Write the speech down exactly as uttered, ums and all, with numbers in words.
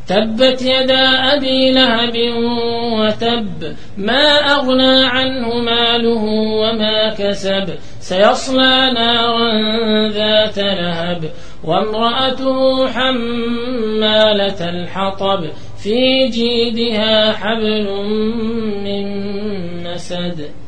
تبت يدا أبي لهب وتب ما أغنى عنه ماله وما كسب سيصلى نارا ذات لهب وامرأته حمالة الحطب في جيدها حبل من مسد.